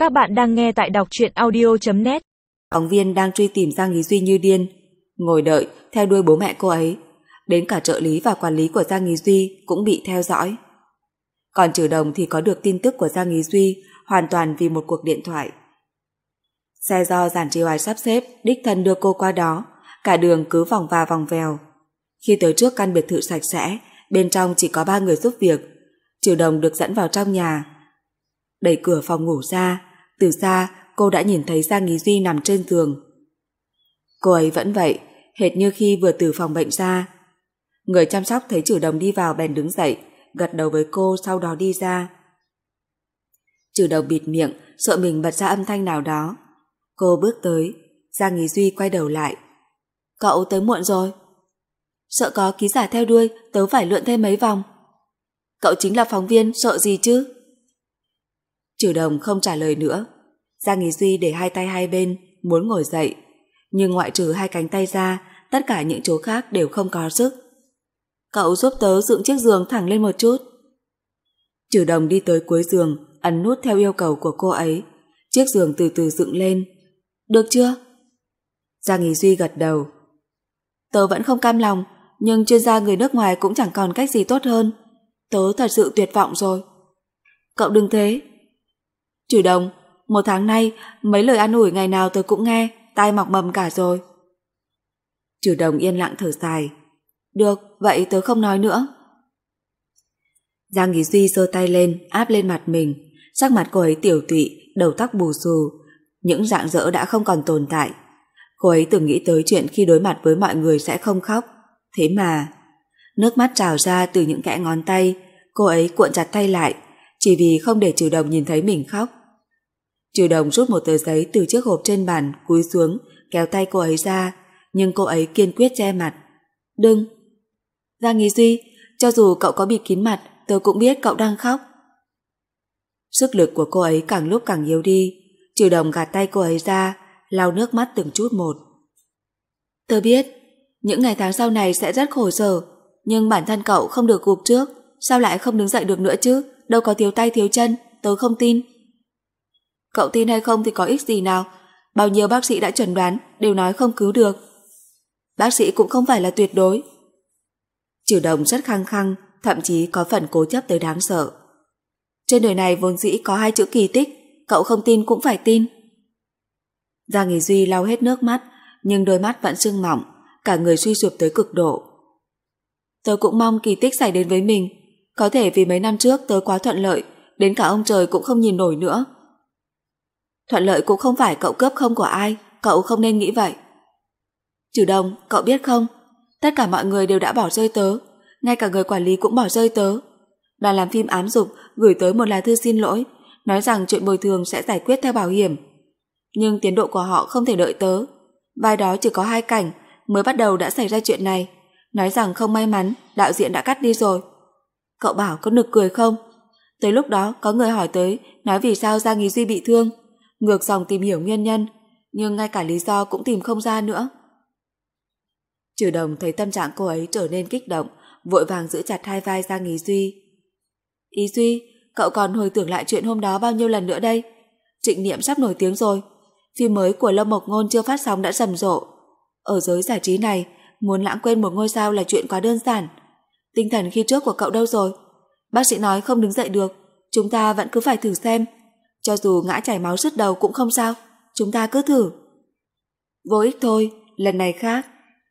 Các bạn đang nghe tại đọc truyện audio.net. Phóng viên đang truy tìm Giang Ý Duy như điên, ngồi đợi, theo đuôi bố mẹ cô ấy. Đến cả trợ lý và quản lý của Giang Ý Duy cũng bị theo dõi. Còn Trừ Đồng thì có được tin tức của Giang Ý Duy hoàn toàn vì một cuộc điện thoại. Xe do Giản Trì Hoài sắp xếp, đích thân đưa cô qua đó, cả đường cứ vòng va vòng vèo. Khi tới trước căn biệt thự sạch sẽ, bên trong chỉ có 3 người giúp việc. Trừ Đồng được dẫn vào trong nhà. Đẩy cửa phòng ngủ ra, từ xa cô đã nhìn thấy Giang Ý Duy nằm trên giường. Cô ấy vẫn vậy, hệt như khi vừa từ phòng bệnh ra. Người chăm sóc thấy Trừ Đồng đi vào bèn đứng dậy, gật đầu với cô, sau đó đi ra. Trừ Đồng bịt miệng, sợ mình bật ra âm thanh nào đó. Cô bước tới, Giang Ý Duy quay đầu lại. Cậu tới muộn rồi. Sợ có ký giả theo đuôi, tớ phải lượn thêm mấy vòng. Cậu chính là phóng viên, sợ gì chứ? Trừ Đồng không trả lời nữa. Giang Ý Duy để hai tay hai bên, muốn ngồi dậy, nhưng ngoại trừ hai cánh tay ra, tất cả những chỗ khác đều không có sức. Cậu giúp tớ dựng chiếc giường thẳng lên một chút. Trừ Đồng đi tới cuối giường, ấn nút theo yêu cầu của cô ấy. Chiếc giường từ từ dựng lên. Được chưa? Giang Ý Duy gật đầu. Tớ vẫn không cam lòng, nhưng chuyên gia người nước ngoài cũng chẳng còn cách gì tốt hơn. Tớ thật sự tuyệt vọng rồi. Cậu đừng thế. Trừ Đồng, 1 tháng nay, mấy lời an ủi ngày nào tớ cũng nghe, tai mọc mầm cả rồi. Trừ Đồng yên lặng thở dài. Được, vậy tớ không nói nữa. Giang Ý Duy giơ tay lên, áp lên mặt mình. Sắc mặt cô ấy tiểu tụy, đầu tóc bù xù, những rạng rỡ đã không còn tồn tại. Cô ấy từng nghĩ tới chuyện khi đối mặt với mọi người sẽ không khóc. Thế mà nước mắt trào ra từ những kẽ ngón tay. Cô ấy cuộn chặt tay lại, chỉ vì không để Trừ Đồng nhìn thấy mình khóc. Trừ Đồng rút một tờ giấy từ chiếc hộp trên bàn, cúi xuống, kéo tay cô ấy ra, nhưng cô ấy kiên quyết che mặt. Đừng. Giang Ý Duy, cho dù cậu có bịt kín mặt, tớ cũng biết cậu đang khóc. Sức lực của cô ấy càng lúc càng yếu đi. Trừ Đồng gạt tay cô ấy ra, lau nước mắt từng chút một. Tớ biết, những ngày tháng sau này sẽ rất khổ sở, nhưng bản thân cậu không được gục trước, sao lại không đứng dậy được nữa chứ? Đâu có thiếu tay thiếu chân, tớ không tin. Cậu tin hay không thì có ích gì nào? Bao nhiêu bác sĩ đã chẩn đoán đều nói không cứu được. Bác sĩ cũng không phải là tuyệt đối. Trừ Đồng rất khăng khăng, thậm chí có phần cố chấp tới đáng sợ. Trên đời này vốn dĩ có 2 chữ kỳ tích, cậu không tin cũng phải tin. Giang Ý Duy lau hết nước mắt, nhưng đôi mắt vẫn sưng mỏng, cả người suy sụp tới cực độ. Tớ cũng mong kỳ tích xảy đến với mình. Có thể vì mấy năm trước tớ quá thuận lợi, đến cả ông trời cũng không nhìn nổi nữa. Thuận lợi cũng không phải cậu cướp không của ai, cậu không nên nghĩ vậy. Trừ Đồng, cậu biết không, tất cả mọi người đều đã bỏ rơi tớ, ngay cả người quản lý cũng bỏ rơi tớ. Đoàn làm phim ám dục gửi tới một lá thư xin lỗi, nói rằng chuyện bồi thường sẽ giải quyết theo bảo hiểm. Nhưng tiến độ của họ không thể đợi tớ. Vai đó chỉ có 2 cảnh, mới bắt đầu đã xảy ra chuyện này, nói rằng không may mắn đạo diễn đã cắt đi rồi. Cậu bảo có nực cười không? Tới lúc đó có người hỏi tới, nói vì sao Giang Ý Duy bị thương, ngược dòng tìm hiểu nguyên nhân, nhưng ngay cả lý do cũng tìm không ra nữa. Trừ Đồng thấy tâm trạng cô ấy trở nên kích động, vội vàng giữ chặt hai vai Giang Ý Duy. Ý Duy, cậu còn hồi tưởng lại chuyện hôm đó bao nhiêu lần nữa đây? Trịnh Niệm sắp nổi tiếng rồi, phim mới của Lâm Mộc Ngôn chưa phát sóng đã rầm rộ. Ở giới giải trí này, muốn lãng quên một ngôi sao là chuyện quá đơn giản. Tinh thần khi trước của cậu đâu rồi? Bác sĩ nói không đứng dậy được, chúng ta vẫn cứ phải thử xem. Cho dù ngã chảy máu sứt đầu cũng không sao, chúng ta cứ thử. Vô ích thôi, lần này khác.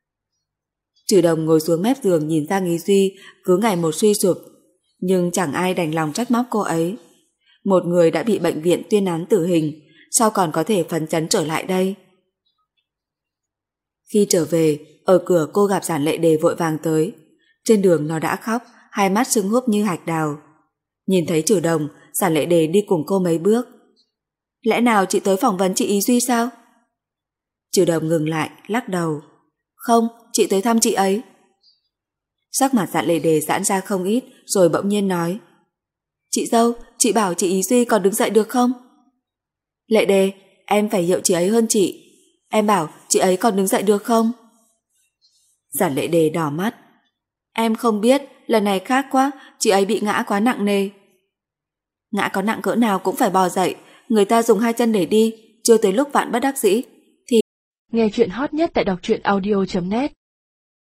Trừ Đồng ngồi xuống mép giường nhìn Giang Ý Duy cứ ngày một suy sụp, nhưng chẳng ai đành lòng trách móc cô ấy. Một người đã bị bệnh viện tuyên án tử hình, sao còn có thể phấn chấn trở lại đây? Khi trở về, ở cửa cô gặp Giản Lệ Đề vội vàng tới. Trên đường nó đã khóc, hai mắt sưng húp như hạch đào. Nhìn thấy Trừ Đồng, Giản Lệ Đề đi cùng cô mấy bước. Lẽ nào chị tới phỏng vấn chị Ý Duy sao? Trừ Đồng ngừng lại, lắc đầu. Không, chị tới thăm chị ấy. Sắc mặt Giản Lệ Đề giãn ra không ít, rồi bỗng nhiên nói. Chị dâu, chị bảo chị Ý Duy còn đứng dậy được không? Lệ Đề, em phải hiểu chị ấy hơn chị. Em bảo chị ấy còn đứng dậy được không? Giản Lệ Đề đỏ mắt. Em không biết, lần này khác quá, chị ấy bị ngã quá nặng nề. Ngã có nặng cỡ nào cũng phải bò dậy, người ta dùng hai chân để đi, chưa tới lúc vạn bất đắc dĩ thì nghe chuyện hot nhất tại đọc truyện audio.net.